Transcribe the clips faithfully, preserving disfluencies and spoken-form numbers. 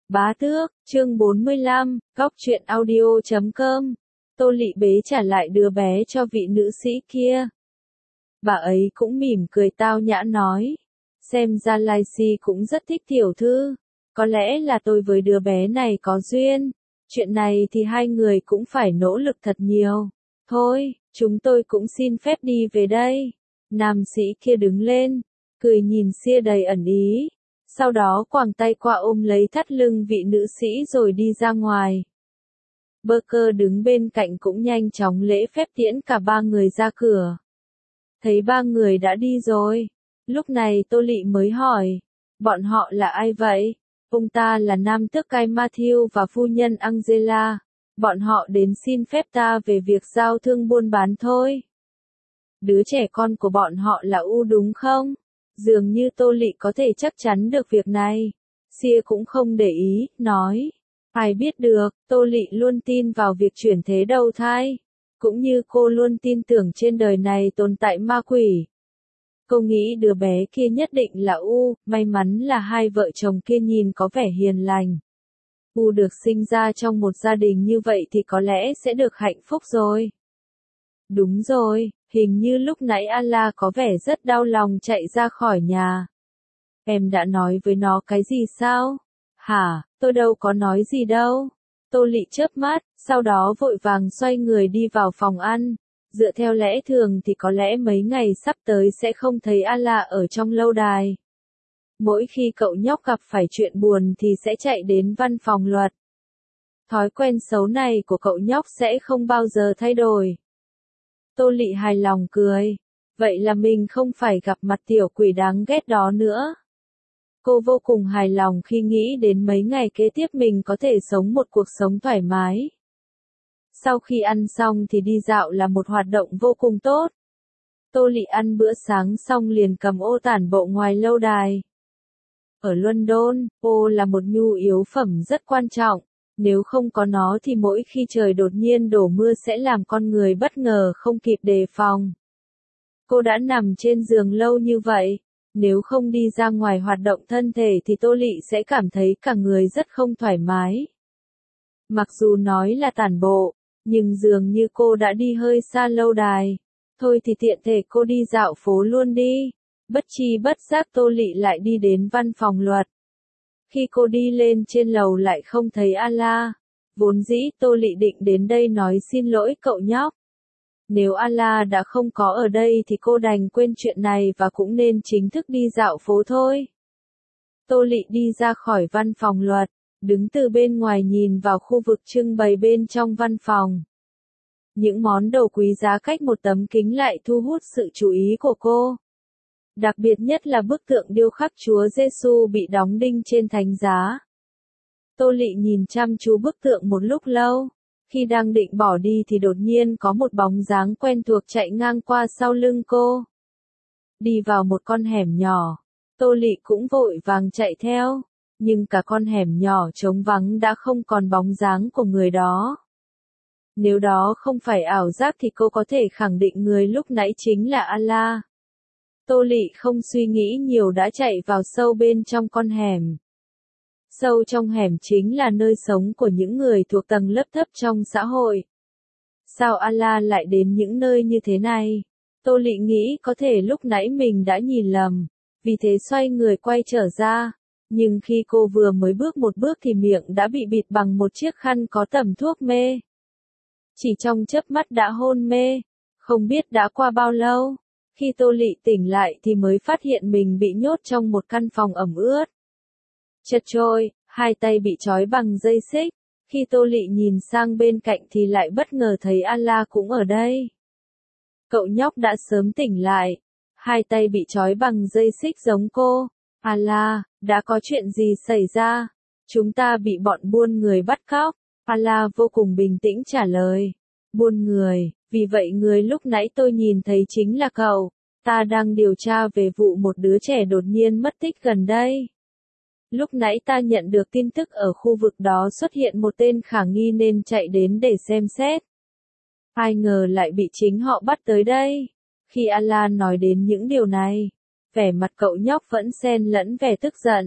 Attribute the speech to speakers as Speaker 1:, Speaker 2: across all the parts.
Speaker 1: Bá tước, chương bốn mươi lăm, góc truyện audio chấm com. Tô Lị bế trả lại đứa bé cho vị nữ sĩ kia. Bà ấy cũng mỉm cười tao nhã nói. Xem ra Lai Si cũng rất thích tiểu thư. Có lẽ là tôi với đứa bé này có duyên. Chuyện này thì hai người cũng phải nỗ lực thật nhiều. Thôi, chúng tôi cũng xin phép đi về đây. Nam sĩ kia đứng lên, cười nhìn Sia đầy ẩn ý. Sau đó quàng tay qua ôm lấy thắt lưng vị nữ sĩ rồi đi ra ngoài. Barker đứng bên cạnh cũng nhanh chóng lễ phép tiễn cả ba người ra cửa. Thấy ba người đã đi rồi. Lúc này Tô Lị mới hỏi. Bọn họ là ai vậy? Ông ta là nam tước cai Matthew và phu nhân Angela. Bọn họ đến xin phép ta về việc giao thương buôn bán thôi. Đứa trẻ con của bọn họ là U đúng không? Dường như Tô Lị có thể chắc chắn được việc này. Sia cũng không để ý, nói. Ai biết được, Tô Lị luôn tin vào việc chuyển thế đầu thai. Cũng như cô luôn tin tưởng trên đời này tồn tại ma quỷ. Cô nghĩ đứa bé kia nhất định là U, may mắn là hai vợ chồng kia nhìn có vẻ hiền lành. U được sinh ra trong một gia đình như vậy thì có lẽ sẽ được hạnh phúc rồi. Đúng rồi, hình như lúc nãy Allah có vẻ rất đau lòng chạy ra khỏi nhà. Em đã nói với nó cái gì sao? Hả, tôi đâu có nói gì đâu. Tô Lị chớp mắt, sau đó vội vàng xoay người đi vào phòng ăn. Dựa theo lẽ thường thì có lẽ mấy ngày sắp tới sẽ không thấy Allah ở trong lâu đài. Mỗi khi cậu nhóc gặp phải chuyện buồn thì sẽ chạy đến văn phòng luật. Thói quen xấu này của cậu nhóc sẽ không bao giờ thay đổi. Tô Lị hài lòng cười. Vậy là mình không phải gặp mặt tiểu quỷ đáng ghét đó nữa. Cô vô cùng hài lòng khi nghĩ đến mấy ngày kế tiếp mình có thể sống một cuộc sống thoải mái. Sau khi ăn xong thì đi dạo là một hoạt động vô cùng tốt. Tô Lị ăn bữa sáng xong liền cầm ô tản bộ ngoài lâu đài. Ở London, ô là một nhu yếu phẩm rất quan trọng. Nếu không có nó thì mỗi khi trời đột nhiên đổ mưa sẽ làm con người bất ngờ không kịp đề phòng. Cô đã nằm trên giường lâu như vậy. Nếu không đi ra ngoài hoạt động thân thể thì Tô Lị sẽ cảm thấy cả người rất không thoải mái. Mặc dù nói là tản bộ, nhưng dường như cô đã đi hơi xa lâu đài. Thôi thì tiện thể cô đi dạo phố luôn đi. Bất chi bất giác Tô Lị lại đi đến văn phòng luật. Khi cô đi lên trên lầu lại không thấy Allah. Vốn dĩ Tô Lị định đến đây nói xin lỗi cậu nhóc. Nếu Allah đã không có ở đây thì cô đành quên chuyện này và cũng nên chính thức đi dạo phố thôi. Tô Lị đi ra khỏi văn phòng luật, đứng từ bên ngoài nhìn vào khu vực trưng bày bên trong văn phòng. Những món đồ quý giá cách một tấm kính lại thu hút sự chú ý của cô. Đặc biệt nhất là bức tượng điêu khắc Chúa Giêsu bị đóng đinh trên thánh giá. Tô Lị nhìn chăm chú bức tượng một lúc lâu. Khi đang định bỏ đi thì đột nhiên có một bóng dáng quen thuộc chạy ngang qua sau lưng cô. Đi vào một con hẻm nhỏ. Tô Lị cũng vội vàng chạy theo. Nhưng cả con hẻm nhỏ trống vắng đã không còn bóng dáng của người đó. Nếu đó không phải ảo giác thì cô có thể khẳng định người lúc nãy chính là Allah. Tô Lị không suy nghĩ nhiều đã chạy vào sâu bên trong con hẻm. Sâu trong hẻm chính là nơi sống của những người thuộc tầng lớp thấp trong xã hội. Sao Allah lại đến những nơi như thế này? Tô Lị nghĩ có thể lúc nãy mình đã nhìn lầm, vì thế xoay người quay trở ra. Nhưng khi cô vừa mới bước một bước thì miệng đã bị bịt bằng một chiếc khăn có tẩm thuốc mê. Chỉ trong chớp mắt đã hôn mê, không biết đã qua bao lâu. Khi Tô Lị tỉnh lại thì mới phát hiện mình bị nhốt trong một căn phòng ẩm ướt. Chật chội, hai tay bị trói bằng dây xích. Khi Tô Lị nhìn sang bên cạnh thì lại bất ngờ thấy Allah cũng ở đây. Cậu nhóc đã sớm tỉnh lại. Hai tay bị trói bằng dây xích giống cô. Allah, đã có chuyện gì xảy ra? Chúng ta bị bọn buôn người bắt cóc. Allah vô cùng bình tĩnh trả lời. Buôn người, vì vậy người lúc nãy tôi nhìn thấy chính là cậu. Ta đang điều tra về vụ một đứa trẻ đột nhiên mất tích gần đây. Lúc nãy ta nhận được tin tức ở khu vực đó xuất hiện một tên khả nghi nên chạy đến để xem xét. Ai ngờ lại bị chính họ bắt tới đây. Khi Allah nói đến những điều này, vẻ mặt cậu nhóc vẫn xen lẫn vẻ tức giận.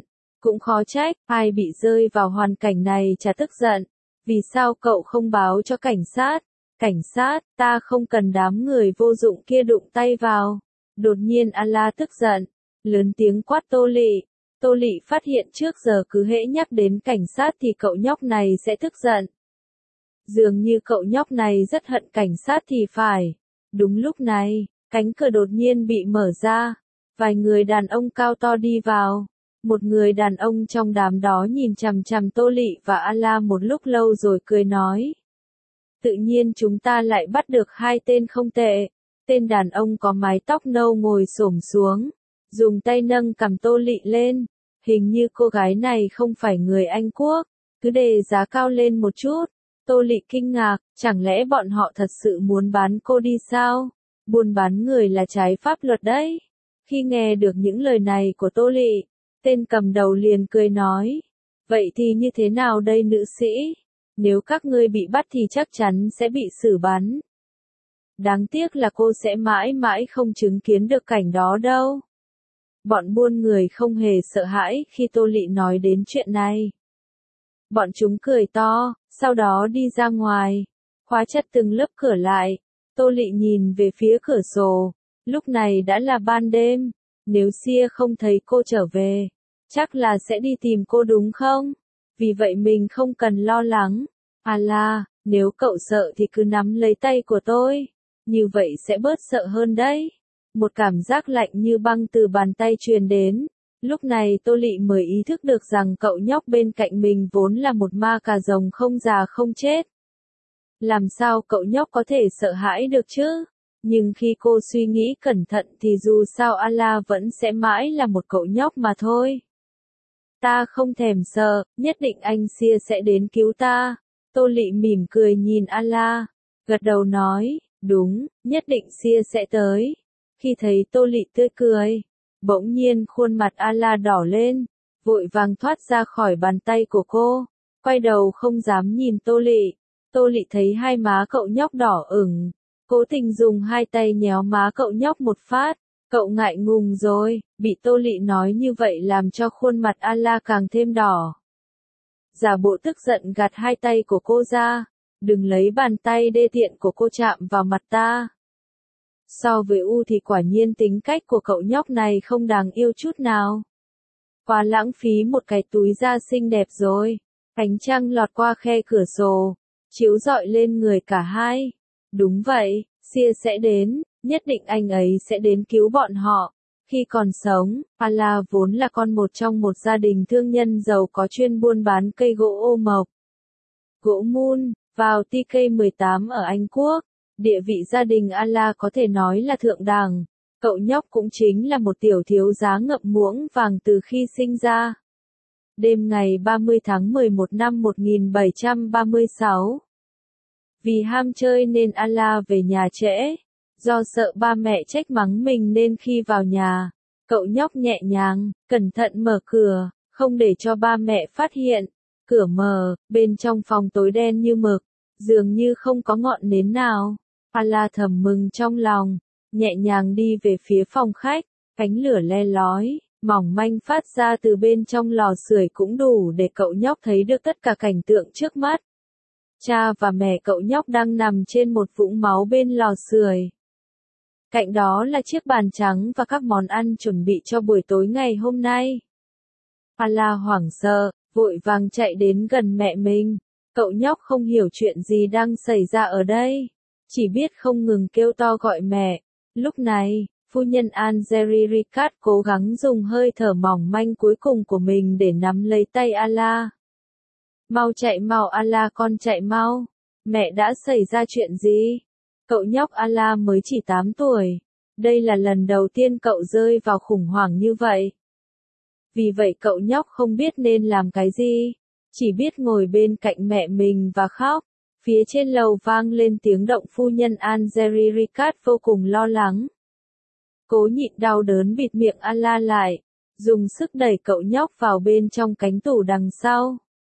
Speaker 1: Cũng khó trách, ai bị rơi vào hoàn cảnh này chả tức giận. Vì sao cậu không báo cho cảnh sát? Cảnh sát, ta không cần đám người vô dụng kia đụng tay vào. Đột nhiên Allah tức giận, lớn tiếng quát Tô Lị. Tô Lị phát hiện trước giờ cứ hễ nhắc đến cảnh sát thì cậu nhóc này sẽ tức giận. Dường như cậu nhóc này rất hận cảnh sát thì phải. Đúng lúc này, cánh cửa đột nhiên bị mở ra. Vài người đàn ông cao to đi vào. Một người đàn ông trong đám đó nhìn chằm chằm Tô Lị và Allah một lúc lâu rồi cười nói. Tự nhiên chúng ta lại bắt được hai tên không tệ. Tên đàn ông có mái tóc nâu ngồi xổm xuống, dùng tay nâng cằm Tô Lị lên. Hình như cô gái này không phải người Anh Quốc, cứ đề giá cao lên một chút. Tô Lị kinh ngạc, chẳng lẽ bọn họ thật sự muốn bán cô đi sao? Buôn bán người là trái pháp luật đấy. Khi nghe được những lời này của Tô Lị, tên cầm đầu liền cười nói. Vậy thì như thế nào đây nữ sĩ? Nếu các ngươi bị bắt thì chắc chắn sẽ bị xử bắn. Đáng tiếc là cô sẽ mãi mãi không chứng kiến được cảnh đó đâu. Bọn buôn người không hề sợ hãi khi Tô Lị nói đến chuyện này. Bọn chúng cười to, sau đó đi ra ngoài, khóa chặt từng lớp cửa lại. Tô Lị nhìn về phía cửa sổ, lúc này đã là ban đêm, nếu Sia không thấy cô trở về, chắc là sẽ đi tìm cô đúng không? Vì vậy mình không cần lo lắng. Allah, nếu cậu sợ thì cứ nắm lấy tay của tôi, như vậy sẽ bớt sợ hơn đấy. Một cảm giác lạnh như băng từ bàn tay truyền đến. Lúc này Tô Lị mới ý thức được rằng cậu nhóc bên cạnh mình vốn là một ma cà rồng không già không chết. Làm sao cậu nhóc có thể sợ hãi được chứ? Nhưng khi cô suy nghĩ cẩn thận thì dù sao Allah vẫn sẽ mãi là một cậu nhóc mà thôi. Ta không thèm sợ, nhất định anh Sia sẽ đến cứu ta. Tô Lị mỉm cười nhìn Allah, gật đầu nói, đúng, nhất định Sia sẽ tới. Khi thấy Tô Lị tươi cười, bỗng nhiên khuôn mặt Allah đỏ lên, vội vàng thoát ra khỏi bàn tay của cô, quay đầu không dám nhìn Tô Lị. Tô Lị thấy hai má cậu nhóc đỏ ửng, cố tình dùng hai tay nhéo má cậu nhóc một phát, cậu ngại ngùng rồi, bị Tô Lị nói như vậy làm cho khuôn mặt Allah càng thêm đỏ. Giả bộ tức giận gạt hai tay của cô ra, đừng lấy bàn tay đê tiện của cô chạm vào mặt ta. So với U thì quả nhiên tính cách của cậu nhóc này không đáng yêu chút nào. Quá lãng phí một cái túi da xinh đẹp rồi. Ánh trăng lọt qua khe cửa sổ, chiếu rọi lên người cả hai. Đúng vậy, Sia sẽ đến, nhất định anh ấy sẽ đến cứu bọn họ. Khi còn sống, Allah vốn là con một trong một gia đình thương nhân giàu có chuyên buôn bán cây gỗ ô mộc. Gỗ mun, vào T K mười tám ở Anh Quốc, địa vị gia đình Allah có thể nói là thượng đẳng. Cậu nhóc cũng chính là một tiểu thiếu giá ngậm muỗng vàng từ khi sinh ra. Đêm ngày ba mươi tháng mười một năm một nghìn bảy trăm ba mươi sáu. Vì ham chơi nên Allah về nhà trễ. Do sợ ba mẹ trách mắng mình nên khi vào nhà, cậu nhóc nhẹ nhàng, cẩn thận mở cửa, không để cho ba mẹ phát hiện. Cửa mở, bên trong phòng tối đen như mực, dường như không có ngọn nến nào. Allah thầm mừng trong lòng, nhẹ nhàng đi về phía phòng khách, cánh lửa le lói, mỏng manh phát ra từ bên trong lò sưởi cũng đủ để cậu nhóc thấy được tất cả cảnh tượng trước mắt. Cha và mẹ cậu nhóc đang nằm trên một vũng máu bên lò sưởi. Cạnh đó là chiếc bàn trắng và các món ăn chuẩn bị cho buổi tối ngày hôm nay. Allah hoảng sợ, vội vàng chạy đến gần mẹ mình. Cậu nhóc không hiểu chuyện gì đang xảy ra ở đây, chỉ biết không ngừng kêu to gọi mẹ. Lúc này, phu nhân Algeri Ricard cố gắng dùng hơi thở mỏng manh cuối cùng của mình để nắm lấy tay Allah. Mau chạy mau Allah, con chạy mau. Mẹ đã xảy ra chuyện gì? Cậu nhóc Allah mới chỉ tám tuổi. Đây là lần đầu tiên cậu rơi vào khủng hoảng như vậy. Vì vậy cậu nhóc không biết nên làm cái gì. Chỉ biết ngồi bên cạnh mẹ mình và khóc. Phía trên lầu vang lên tiếng động, phu nhân Algeri Ricard vô cùng lo lắng. Cố nhịn đau đớn bịt miệng Allah lại, dùng sức đẩy cậu nhóc vào bên trong cánh tủ đằng sau.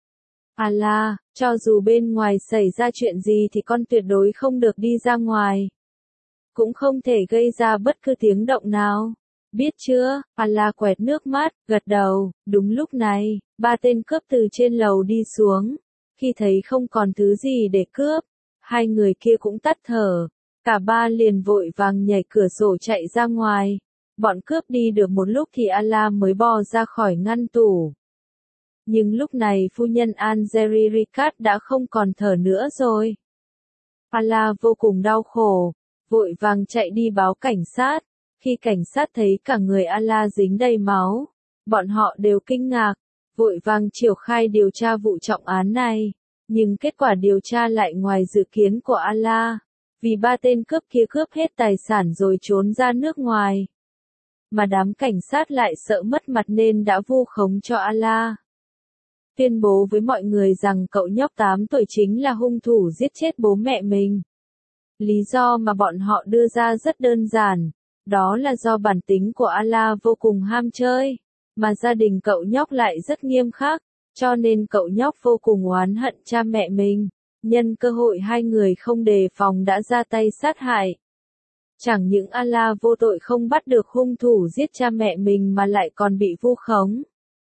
Speaker 1: Allah, cho dù bên ngoài xảy ra chuyện gì thì con tuyệt đối không được đi ra ngoài. Cũng không thể gây ra bất cứ tiếng động nào. Biết chưa, Allah quẹt nước mắt, gật đầu. Đúng lúc này, ba tên cướp từ trên lầu đi xuống. Khi thấy không còn thứ gì để cướp, hai người kia cũng tắt thở. Cả ba liền vội vàng nhảy cửa sổ chạy ra ngoài. Bọn cướp đi được một lúc thì Allah mới bò ra khỏi ngăn tủ. Nhưng lúc này phu nhân Al-Jeri Ricard đã không còn thở nữa rồi. Allah vô cùng đau khổ, vội vàng chạy đi báo cảnh sát. Khi cảnh sát thấy cả người Allah dính đầy máu, bọn họ đều kinh ngạc, vội vàng triển khai điều tra vụ trọng án này. Nhưng kết quả điều tra lại ngoài dự kiến của Allah, vì ba tên cướp kia cướp hết tài sản rồi trốn ra nước ngoài. Mà đám cảnh sát lại sợ mất mặt nên đã vu khống cho Allah. Tuyên bố với mọi người rằng cậu nhóc tám tuổi chính là hung thủ giết chết bố mẹ mình. Lý do mà bọn họ đưa ra rất đơn giản, đó là do bản tính của Allah vô cùng ham chơi, mà gia đình cậu nhóc lại rất nghiêm khắc, cho nên cậu nhóc vô cùng oán hận cha mẹ mình. Nhân cơ hội hai người không đề phòng đã ra tay sát hại. Chẳng những Allah vô tội không bắt được hung thủ giết cha mẹ mình mà lại còn bị vu khống.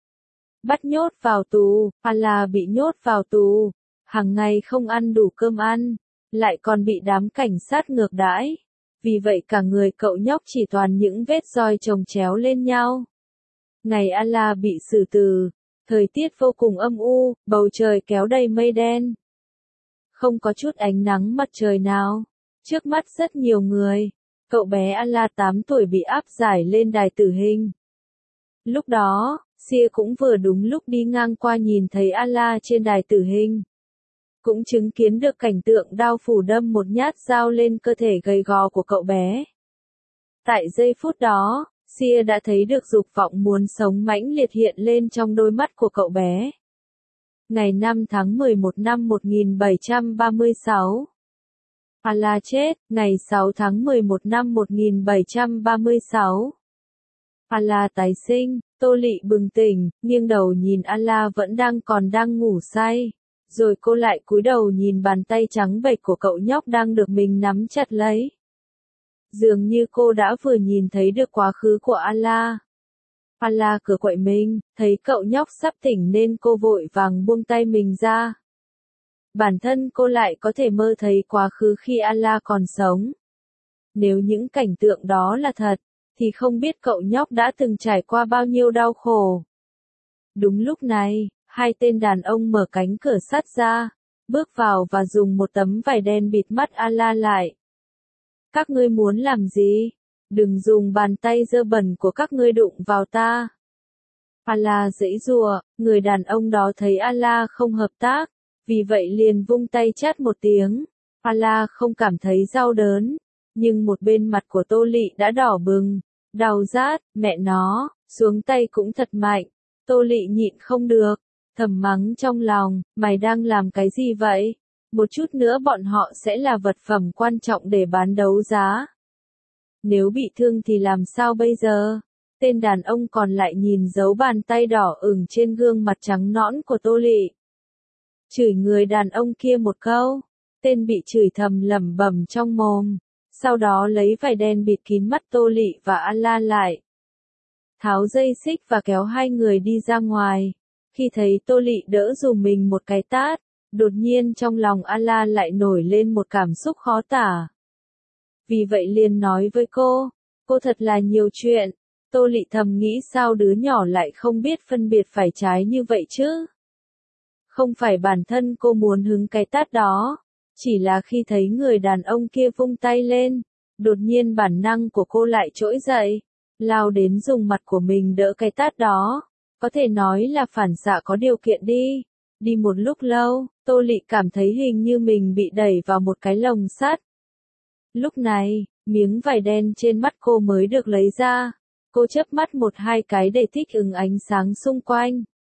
Speaker 1: Bắt nhốt vào tù, Allah bị nhốt vào tù, hàng ngày không ăn đủ cơm ăn, lại còn bị đám cảnh sát ngược đãi. Vì vậy cả người cậu nhóc chỉ toàn những vết roi chồng chéo lên nhau. Ngày Allah bị xử tử, thời tiết vô cùng âm u, bầu trời kéo đầy mây đen. Không có chút ánh nắng mặt trời nào. Trước mắt rất nhiều người, cậu bé Allah tám tuổi bị áp giải lên đài tử hình. Lúc đó, Sia cũng vừa đúng lúc đi ngang qua nhìn thấy Allah trên đài tử hình. Cũng chứng kiến được cảnh tượng đao phủ đâm một nhát dao lên cơ thể gầy gò của cậu bé. Tại giây phút đó, Sia đã thấy được dục vọng muốn sống mãnh liệt hiện lên trong đôi mắt của cậu bé. Ngày năm tháng mười một năm một nghìn bảy trăm ba mươi sáu. Allah chết, ngày sáu tháng mười một năm một nghìn bảy trăm ba mươi sáu. Allah tái sinh, Tô Lị bừng tỉnh, nghiêng đầu nhìn Allah vẫn đang còn đang ngủ say. Rồi cô lại cúi đầu nhìn bàn tay trắng bệch của cậu nhóc đang được mình nắm chặt lấy. Dường như cô đã vừa nhìn thấy được quá khứ của Allah. Allah cửa quậy mình, thấy cậu nhóc sắp tỉnh nên cô vội vàng buông tay mình ra. Bản thân cô lại có thể mơ thấy quá khứ khi Allah còn sống. Nếu những cảnh tượng đó là thật, thì không biết cậu nhóc đã từng trải qua bao nhiêu đau khổ. Đúng lúc này, hai tên đàn ông mở cánh cửa sắt ra, bước vào và dùng một tấm vải đen bịt mắt Allah lại. Các ngươi muốn làm gì? Đừng dùng bàn tay dơ bẩn của các ngươi đụng vào ta. Allah giãy giụa, người đàn ông đó thấy Allah không hợp tác, vì vậy liền vung tay chát một tiếng. Allah không cảm thấy đau đớn, nhưng một bên mặt của Tô Lị đã đỏ bừng, đau rát, mẹ nó, xuống tay cũng thật mạnh. Tô Lị nhịn không được, thầm mắng trong lòng, mày đang làm cái gì vậy? Một chút nữa bọn họ sẽ là vật phẩm quan trọng để bán đấu giá. Nếu bị thương thì làm sao bây giờ? Tên đàn ông còn lại nhìn dấu bàn tay đỏ ửng trên gương mặt trắng nõn của Tô Lị. Chửi người đàn ông kia một câu, tên bị chửi thầm lẩm bẩm trong mồm, sau đó lấy vải đen bịt kín mắt Tô Lị và Allah lại. Tháo dây xích và kéo hai người đi ra ngoài. Khi thấy Tô Lị đỡ dùm mình một cái tát, đột nhiên trong lòng Allah lại nổi lên một cảm xúc khó tả. Vì vậy liền nói với cô, cô thật là nhiều chuyện. Tô Lị thầm nghĩ sao đứa nhỏ lại không biết phân biệt phải trái như vậy chứ? Không phải bản thân cô muốn hứng cái tát đó, chỉ là khi thấy người đàn ông kia vung tay lên, đột nhiên bản năng của cô lại trỗi dậy, lao đến dùng mặt của mình đỡ cái tát đó. Có thể nói là phản xạ có điều kiện đi. Đi một lúc lâu, Tô Lị cảm thấy hình như mình bị đẩy vào một cái lồng sắt. Lúc này, miếng vải đen trên mắt cô mới được lấy ra. Cô chớp mắt một hai cái để thích ứng ánh sáng xung quanh.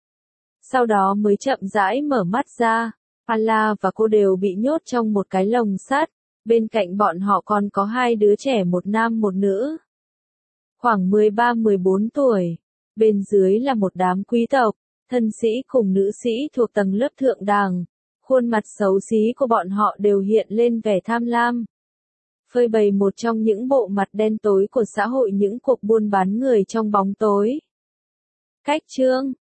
Speaker 1: Sau đó mới chậm rãi mở mắt ra. Allah và cô đều bị nhốt trong một cái lồng sắt. Bên cạnh bọn họ còn có hai đứa trẻ, một nam một nữ. Khoảng mười ba mười bốn tuổi. Bên dưới là một đám quý tộc, thân sĩ cùng nữ sĩ thuộc tầng lớp thượng đẳng. Khuôn mặt xấu xí của bọn họ đều hiện lên vẻ tham lam. phơi bày một trong những bộ mặt đen tối của xã hội, những cuộc buôn bán người trong bóng tối. Cách chương